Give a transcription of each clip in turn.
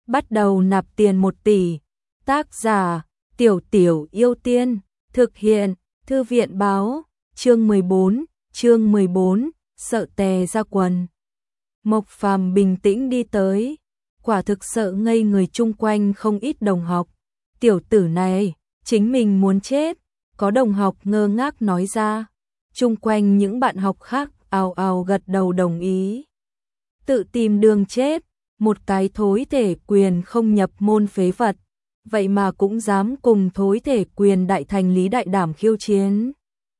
bắt đầu nạp tiền 1 tỷ. Tác giả: Tiểu Tiểu Yêu Tiên. Thực hiện: Thư viện báo. Chương 14, sợ tè ra quần. Mộc Phàm bình tĩnh đi tới, quả thực sợ ngây người chung quanh không ít đồng học. Tiểu tử này, chính mình muốn chết, có đồng học ngơ ngác nói ra. Chung quanh những bạn học khác ào ào gật đầu đồng ý. Tự tìm đường chết, một cái thối thể quyền không nhập môn phế vật, vậy mà cũng dám cùng thối thể quyền đại thành Lý Đại Đảm khiêu chiến.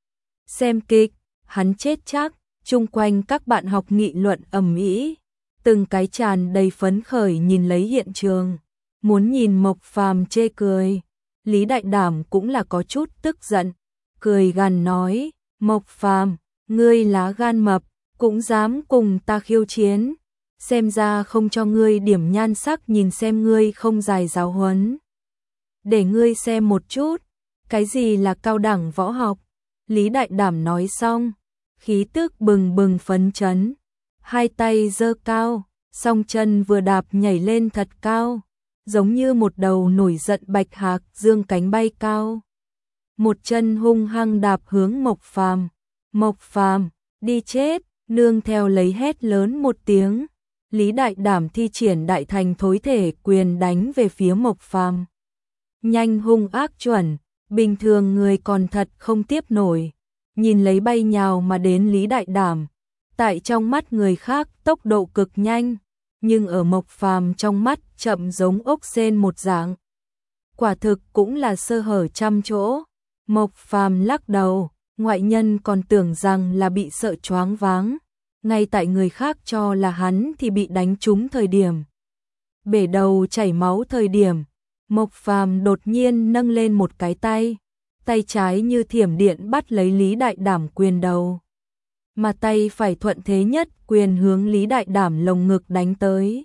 Xem kịch, hắn chết chắc. Chung quanh các bạn học nghị luận ầm ĩ, từng cái tràn đầy phấn khởi nhìn lấy hiện trường, muốn nhìn Mộc Phàm chê cười. Lý Đại Đảm cũng là có chút tức giận, cười gằn nói: "Mộc Phàm, ngươi lá gan mập, cũng dám cùng ta khiêu chiến, xem ra không cho ngươi điểm nhan sắc nhìn xem ngươi không dài giáo huấn. Để ngươi xem một chút, cái gì là cao đẳng võ học." Lý Đại Đảm nói xong, khí tức bừng bừng phấn chấn, hai tay giơ cao, song chân vừa đạp nhảy lên thật cao, giống như một đầu nổi giận bạch hạc dương cánh bay cao. Một chân hung hăng đạp hướng Mộc Phàm. "Mộc Phàm, đi chết!" Nương theo lấy hét lớn một tiếng, Lý Đại Đảm thi triển đại thành thối thể quyền đánh về phía Mộc Phàm. Nhanh hung ác chuẩn, bình thường người còn thật không tiếp nổi. Nhìn lấy bay nhào mà đến Lý Đại Đảm, tại trong mắt người khác tốc độ cực nhanh, nhưng ở Mộc Phàm trong mắt chậm giống ốc sên một dạng. Quả thực cũng là sơ hở trăm chỗ. Mộc Phàm lắc đầu, ngoại nhân còn tưởng rằng là bị sợ choáng váng, ngay tại người khác cho là hắn thì bị đánh trúng thời điểm, bể đầu chảy máu thời điểm, Mộc Phàm đột nhiên nâng lên một cái tay. Tay trái như thiểm điện bắt lấy Lý Đại Đảm quyền đầu, mà tay phải thuận thế nhất quyền hướng Lý Đại Đảm lồng ngực đánh tới.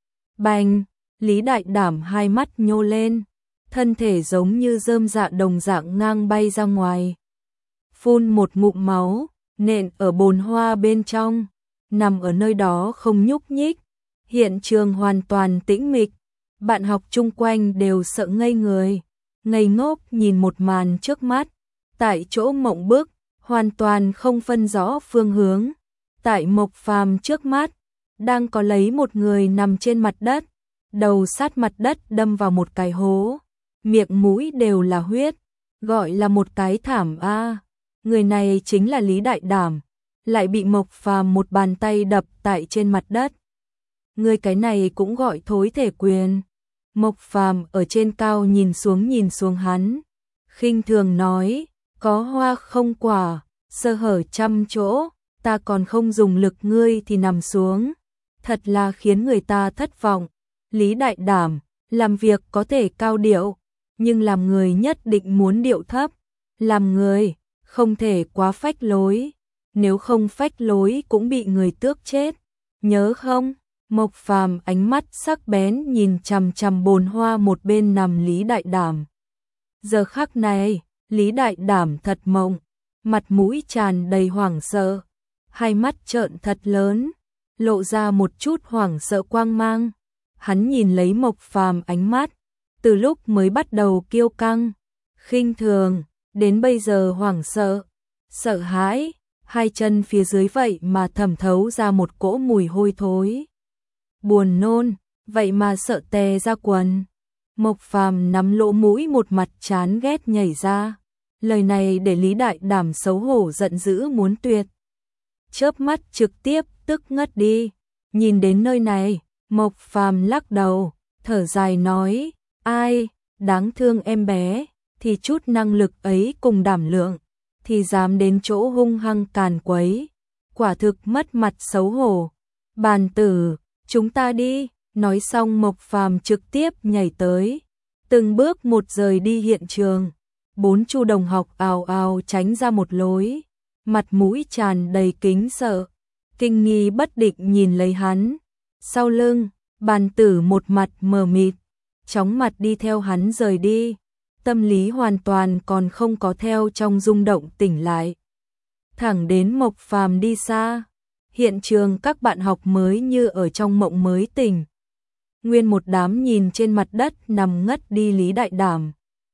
Bành! Lý Đại Đảm hai mắt nhô lên, thân thể giống như rơm dạ đồng dạng ngang bay ra ngoài. Phun một ngụm máu, nện ở bồn hoa bên trong, nằm ở nơi đó không nhúc nhích. Hiện trường hoàn toàn tĩnh mịch, bạn học chung quanh đều sợ ngây người. Ngây ngốc nhìn một màn trước mắt, tại chỗ mộng bức, hoàn toàn không phân rõ phương hướng. Tại Mộc Phàm trước mắt, đang có lấy một người nằm trên mặt đất, đầu sát mặt đất đâm vào một cái hố, miệng mũi đều là huyết, gọi là một cái thảm a. Người này chính là Lý Đại Đảm, lại bị Mộc Phàm một bàn tay đập tại trên mặt đất. Người cái này cũng gọi thối thể quyền. Mộc Phàm ở trên cao nhìn xuống hắn, khinh thường nói: "Có hoa không quả, sơ hở trăm chỗ, ta còn không dùng lực ngươi thì nằm xuống." Thật là khiến người ta thất vọng. Lý Đại Đảm, làm việc có thể cao điệu, nhưng làm người nhất định muốn điệu thấp. Làm người, không thể quá phách lối, nếu không phách lối cũng bị người tước chết. Nhớ không? Mộc Phàm ánh mắt sắc bén nhìn chằm chằm bồn hoa một bên nằm Lý Đại Đảm. Giờ khắc này, Lý Đại Đảm thật mộng, mặt mũi tràn đầy hoảng sợ, hai mắt trợn thật lớn, lộ ra một chút hoảng sợ quang mang. Hắn nhìn lấy Mộc Phàm ánh mắt, từ lúc mới bắt đầu kiêu căng, khinh thường, đến bây giờ hoảng sợ, sợ hãi, hai chân phía dưới vậy mà thẩm thấu ra một cỗ mùi hôi thối. Buồn nôn, vậy mà sợ tè ra quần. Mộc Phàm nắm lỗ mũi một mặt chán ghét nhảy ra. Lời này để Lý Đại Đảm xấu hổ giận dữ muốn tuyệt. Chớp mắt trực tiếp tức ngất đi. Nhìn đến nơi này, Mộc Phàm lắc đầu, thở dài nói: "Ai, đáng thương em bé, thì chút năng lực ấy cùng đảm lượng, thì dám đến chỗ hung hăng càn quấy, quả thực mất mặt xấu hổ. Bàn tử, chúng ta đi." Nói xong Mộc Phàm trực tiếp nhảy tới, từng bước một rời đi hiện trường. 4 chu đồng học ào ào tránh ra một lối, mặt mũi tràn đầy kính sợ, kinh nghi bất định nhìn lấy hắn. Sau lưng, Bàn tử một mặt mờ mịt, chóng mặt đi theo hắn rời đi, tâm lý hoàn toàn còn không có theo trong rung động tỉnh lại. Thẳng đến Mộc Phàm đi xa, hiện trường các bạn học mới như ở trong mộng mới tỉnh. Nguyên một đám nhìn trên mặt đất nằm ngất đi Lý Đại Đảm.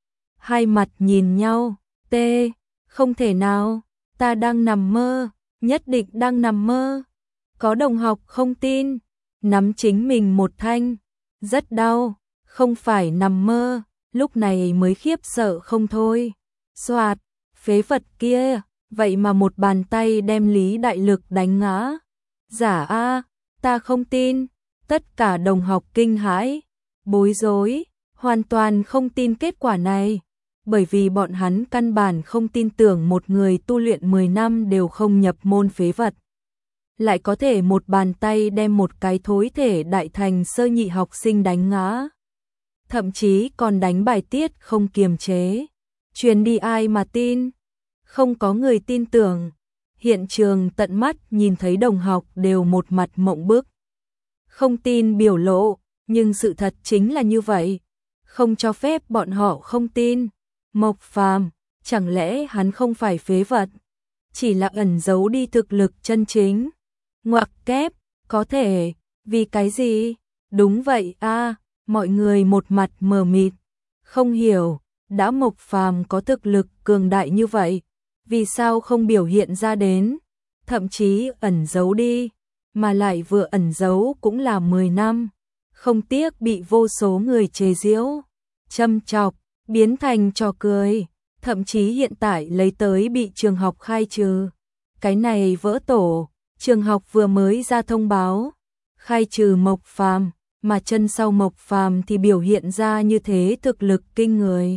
Hai mặt nhìn nhau, tê, không thể nào, ta đang nằm mơ, nhất định đang nằm mơ. Có đồng học không tin, nắm chính mình một thanh, rất đau, không phải nằm mơ, lúc này mới khiếp sợ không thôi. Soạt, phế vật kia, vậy mà một bàn tay đem Lý Đại Lực đánh ngã. Giả a, ta không tin. Tất cả đồng học kinh hãi, bối rối, hoàn toàn không tin kết quả này, bởi vì bọn hắn căn bản không tin tưởng một người tu luyện 10 năm đều không nhập môn phế vật. Lại có thể một bàn tay đem một cái thối thể đại thành sơ nhị học sinh đánh ngã. Thậm chí còn đánh bài tiết không kiềm chế. Truyền đi ai mà tin? Không có người tin tưởng. Hiện trường tận mắt nhìn thấy đồng học đều một mặt mộng bức. Không tin biểu lộ, nhưng sự thật chính là như vậy. Không cho phép bọn họ không tin. Mộc Phàm, chẳng lẽ hắn không phải phế vật? Chỉ là ẩn giấu đi thực lực chân chính. Ngoặc kép, có thể, vì cái gì? Đúng vậy a, mọi người một mặt mờ mịt. Không hiểu, đã Mộc Phàm có thực lực cường đại như vậy, vì sao không biểu hiện ra đến? Thậm chí ẩn giấu đi. Mà lại vừa ẩn giấu cũng là 10 năm, không tiếc bị vô số người chế giễu, châm chọc, biến thành trò cười, thậm chí hiện tại lấy tới bị trường học khai trừ. Cái này vỡ tổ, trường học vừa mới ra thông báo, khai trừ Mộc Phàm, mà chân sau Mộc Phàm thì biểu hiện ra như thế thực lực kinh người.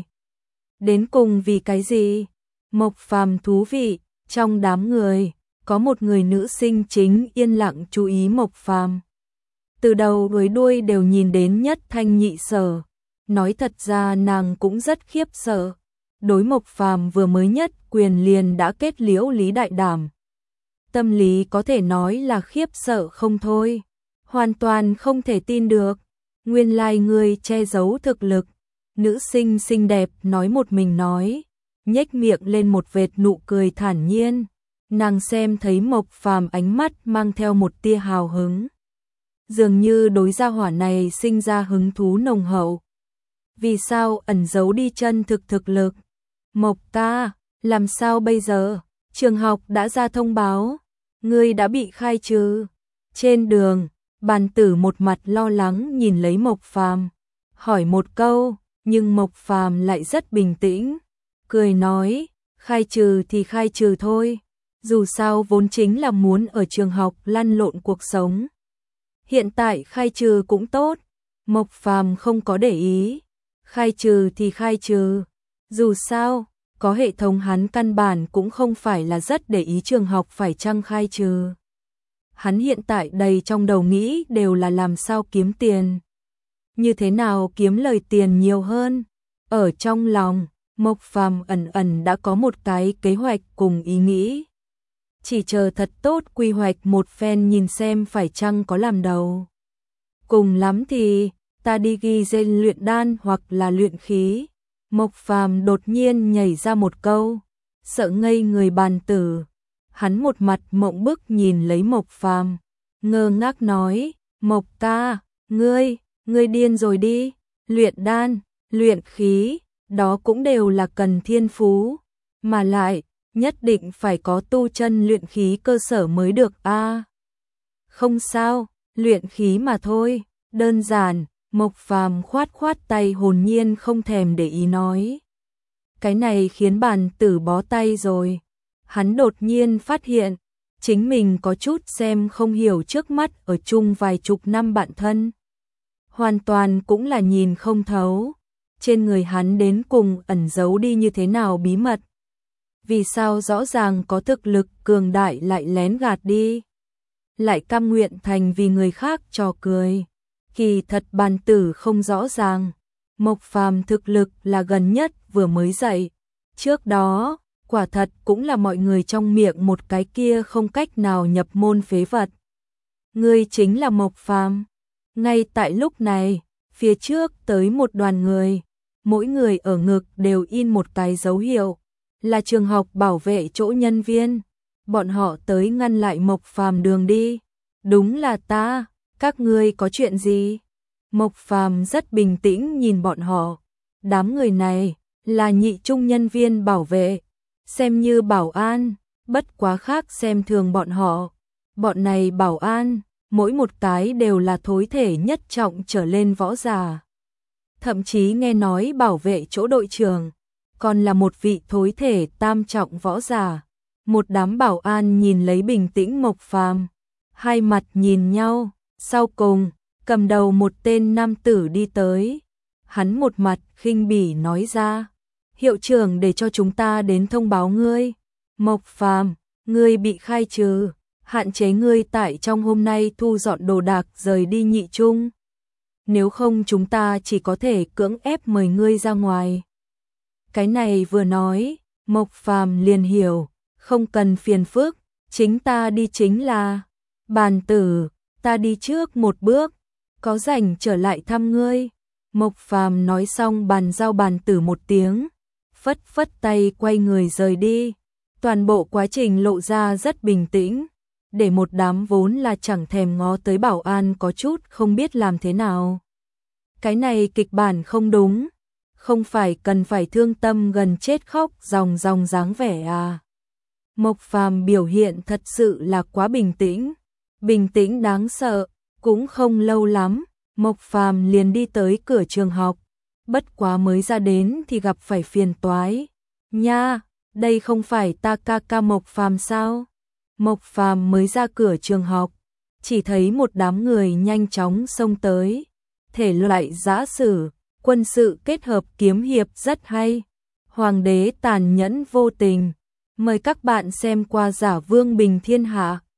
Đến cùng vì cái gì? Mộc Phàm thú vị, trong đám người có một người nữ sinh chính yên lặng chú ý Mộc Phàm. Từ đầu đến đuôi đều nhìn đến Nhất Thanh Nhị Sở. Nói thật ra nàng cũng rất khiếp sợ. Đối Mộc Phàm vừa mới nhất quyền liền đã kết liễu Lý Đại Đảm. Tâm lý có thể nói là khiếp sợ không thôi. Hoàn toàn không thể tin được. Nguyên lai ngươi che giấu thực lực. Nữ sinh xinh đẹp nói một mình nói. Nhếch miệng lên một vệt nụ cười thản nhiên. Nàng xem thấy Mộc Phàm ánh mắt mang theo một tia hào hứng. Dường như đối gia hỏa này sinh ra hứng thú nồng hậu. Vì sao ẩn giấu đi chân thực lực? Mộc ca, làm sao bây giờ? Trường học đã ra thông báo, ngươi đã bị khai trừ. Trên đường, Bàn Tử một mặt lo lắng nhìn lấy Mộc Phàm, hỏi một câu, nhưng Mộc Phàm lại rất bình tĩnh, cười nói, khai trừ thì khai trừ thôi. Dù sao vốn chính là muốn ở trường học lăn lộn cuộc sống. Hiện tại khai trừ cũng tốt. Mộc Phàm không có để ý. Khai trừ thì khai trừ. Dù sao, có hệ thống hắn căn bản cũng không phải là rất để ý trường học phải chăng khai trừ. Hắn hiện tại đầy trong đầu nghĩ đều là làm sao kiếm tiền. Như thế nào kiếm lời tiền nhiều hơn. Ở trong lòng, Mộc Phàm ẩn ẩn đã có một cái kế hoạch cùng ý nghĩ. Chỉ chờ thật tốt quy hoạch một phen nhìn xem phải chăng có làm đầu. Cùng lắm thì, ta đi ghi tên luyện đan hoặc là luyện khí. Mộc Phàm đột nhiên nhảy ra một câu, sợ ngây người Bàn Tử. Hắn một mặt mộng bức nhìn lấy Mộc Phàm, ngơ ngác nói, Mộc ca, ngươi điên rồi đi, luyện đan, luyện khí, đó cũng đều là cần thiên phú, mà lại, nhất định phải có tu chân luyện khí cơ sở mới được a. Không sao, luyện khí mà thôi, đơn giản. Mộc Phàm khoát khoát tay hồn nhiên không thèm để ý nói. Cái này khiến Bàn Tử bó tay rồi. Hắn đột nhiên phát hiện, chính mình có chút xem không hiểu trước mắt ở chung vài chục năm bạn thân. Hoàn toàn cũng là nhìn không thấu. Trên người hắn đến cùng ẩn giấu đi như thế nào bí mật. Vì sao rõ ràng có thực lực cường đại lại lén gạt đi. Lại cam nguyện thành vì người khác trò cười. Kỳ thật Bàn Tử không rõ ràng. Mộc Phàm thực lực là gần nhất vừa mới dậy. Trước đó, quả thật cũng là mọi người trong miệng một cái kia không cách nào nhập môn phế vật. Ngươi chính là Mộc Phàm. Ngay tại lúc này, phía trước tới một đoàn người. Mỗi người ở ngực đều in một cái dấu hiệu. Là trường học bảo vệ chỗ nhân viên. Bọn họ tới ngăn lại Mộc Phàm đường đi. Đúng là ta. Các ngươi có chuyện gì? Mộc Phàm rất bình tĩnh nhìn bọn họ. Đám người này là nhị trung nhân viên bảo vệ, xem như bảo an, bất quá khác xem thường bọn họ. Bọn này bảo an, mỗi một cái đều là thối thể nhất trọng trở lên võ giả. Thậm chí nghe nói bảo vệ chỗ đội trưởng, còn là một vị thối thể tam trọng võ giả. Một đám bảo an nhìn lấy bình tĩnh Mộc Phàm, hai mặt nhìn nhau, sau cùng, cầm đầu một tên nam tử đi tới. Hắn một mặt khinh bỉ nói ra, hiệu trưởng để cho chúng ta đến thông báo ngươi. Mộc Phàm, ngươi bị khai trừ, hạn chế ngươi tại trong hôm nay thu dọn đồ đạc rời đi nhị trung. Nếu không chúng ta chỉ có thể cưỡng ép mời ngươi ra ngoài. Cái này vừa nói, Mộc Phàm liền hiểu, không cần phiền phức, chính ta đi chính là. Bàn tử, ta đi trước một bước, có rảnh trở lại thăm ngươi. Mộc Phàm nói xong bàn giao bàn tử một tiếng, phất phất tay quay người rời đi. Toàn bộ quá trình lộ ra rất bình tĩnh, để một đám vốn là chẳng thèm ngó tới bảo an có chút không biết làm thế nào. Cái này kịch bản không đúng, không phải cần phải thương tâm gần chết khóc ròng ròng dáng vẻ à. Mộc Phàm biểu hiện thật sự là quá bình tĩnh đáng sợ. Cũng không lâu lắm, Mộc Phàm liền đi tới cửa trường học, bất quá mới ra đến thì gặp phải phiền toái. Nha, đây không phải ta ca ca Mộc Phàm sao? Mộc Phàm mới ra cửa trường học, chỉ thấy một đám người nhanh chóng xông tới. Thể loại giã sử, quân sự kết hợp kiếm hiệp rất hay. Hoàng đế tàn nhẫn vô tình. Mời các bạn xem qua Giả Vương Bình Thiên Hạ.